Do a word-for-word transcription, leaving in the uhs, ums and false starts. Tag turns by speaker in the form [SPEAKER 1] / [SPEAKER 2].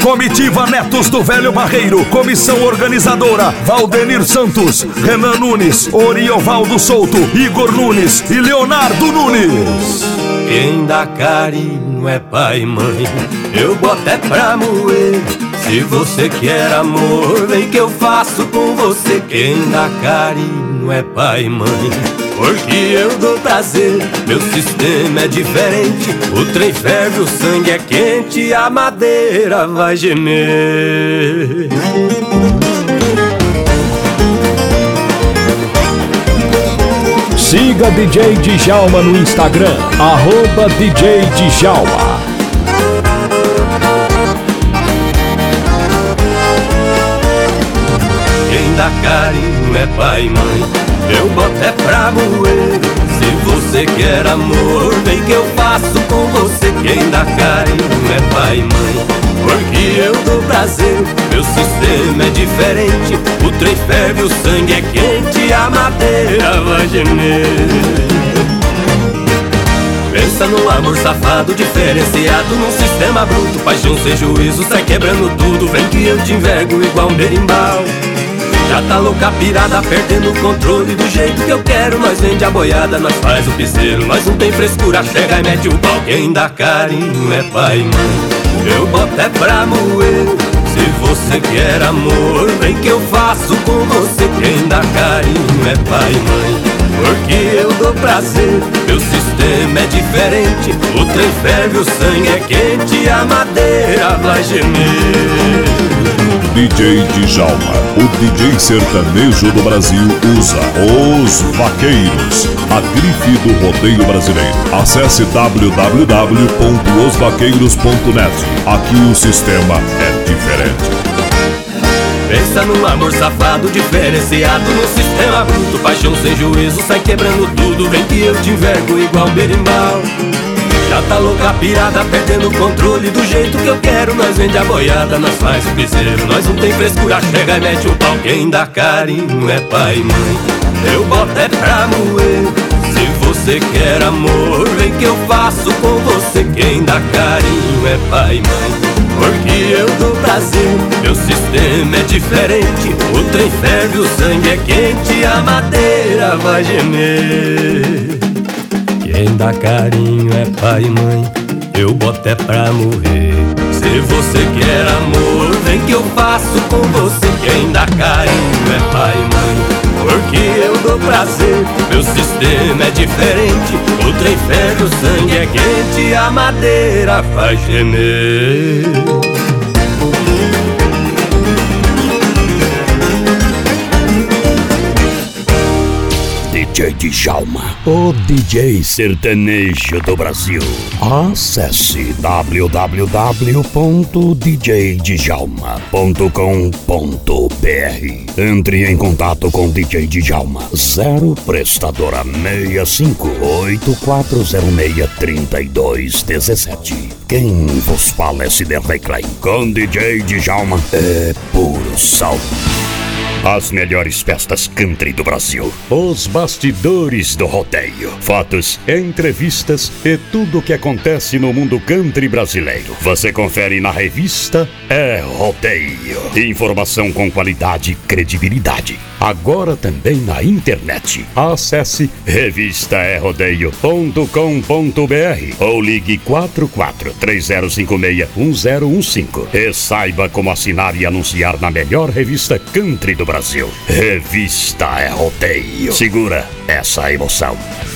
[SPEAKER 1] Comitiva Netos do Velho Barreiro. Comissão organizadora: Valdenir Santos, Renan Nunes, Oriovaldo Souto, Igor Nunes e Leonardo Nunes.
[SPEAKER 2] Quem dá carinho é pai e mãe, eu boto é pra moer. Se você quer amor, vem que eu faço com você. Quem dá carinho é pai e mãe, porque eu dou prazer. Meu sistema é diferente, o trem ferve, o sangue é quente, a madeira vai gemer.
[SPEAKER 3] Siga D J Djalma no Instagram, arroba D J Djalma.
[SPEAKER 2] Quem dá carinho é pai e mãe, eu boto é pra moer. Se você quer amor, vem que eu faço com você. Quem dá carinho é pai e mãe, porque eu dou prazer. Meu sistema é diferente, o trem ferve, o sangue é quente, a madeira vai gemer. Pensa no amor safado, diferenciado, num sistema bruto. Paixão sem juízo, sai quebrando tudo. Vem que eu te envergo igual um berimbau. Já tá louca pirada, perdendo o controle do jeito que eu quero. Nós vende a boiada, nós faz o piseiro. Nós não tem frescura, chega e mete o pau. Quem dá carinho é pai e mãe, eu boto é pra moer. Se você quer amor, vem que eu faço com você. Quem dá carinho é pai e mãe, porque eu dou prazer. Meu sistema é diferente, o trem ferve, o sangue é quente, a madeira vai gemer.
[SPEAKER 4] D J Djalma, o D J sertanejo do Brasil, usa Os Vaqueiros, a grife do rodeio brasileiro. Acesse w w w ponto os vaqueiros ponto net. Aqui o sistema é diferente.
[SPEAKER 2] Pensa no amor safado, diferenciado, no sistema bruto. Paixão sem juízo, sai quebrando tudo. Vem que eu te envergo igual um berimbau. Já tá louca pirada, perdendo o controle do jeito que eu quero. Nós vende a boiada, nós faz o piseiro. Nós não tem frescura, chega e mete o pau. Quem dá carinho é pai e mãe, eu boto é pra moer. Se você quer amor, vem que eu faço com você. Quem dá carinho é pai e mãe, porque eu dou prazer. Meu sistema é diferente, o trem ferve, o sangue é quente, a madeira vai gemer. Quem dá carinho é pai e mãe, eu boto é pra morrer. Se você quer amor, vem que eu faço com você. Quem dá carinho é pai e mãe, porque eu dou prazer. Meu sistema é diferente, o trem ferve, o sangue é quente, a madeira faz gemer.
[SPEAKER 3] D J Djalma, o D J sertanejo do Brasil. Acesse w w w ponto d j djalma ponto com ponto b r. Entre em contato com D J Djalma, zero prestadora seis cinco oito quatro zero seis três dois um sete. Quem vos fala é Ciderley Klein. Com D J Djalma é puro sal. As melhores festas country do Brasil, os bastidores do rodeio, fatos, entrevistas e tudo o que acontece no mundo country brasileiro. Você confere na revista É Rodeio. Informação com qualidade e credibilidade. Agora também na internet. Acesse revista é rodeio ponto com ponto b r ou ligue quatro quatro três zero cinco seis um zero um cinco e saiba como assinar e anunciar na melhor revista country do Brasil. Brasil. Revista é Rodeio. Segura essa emoção.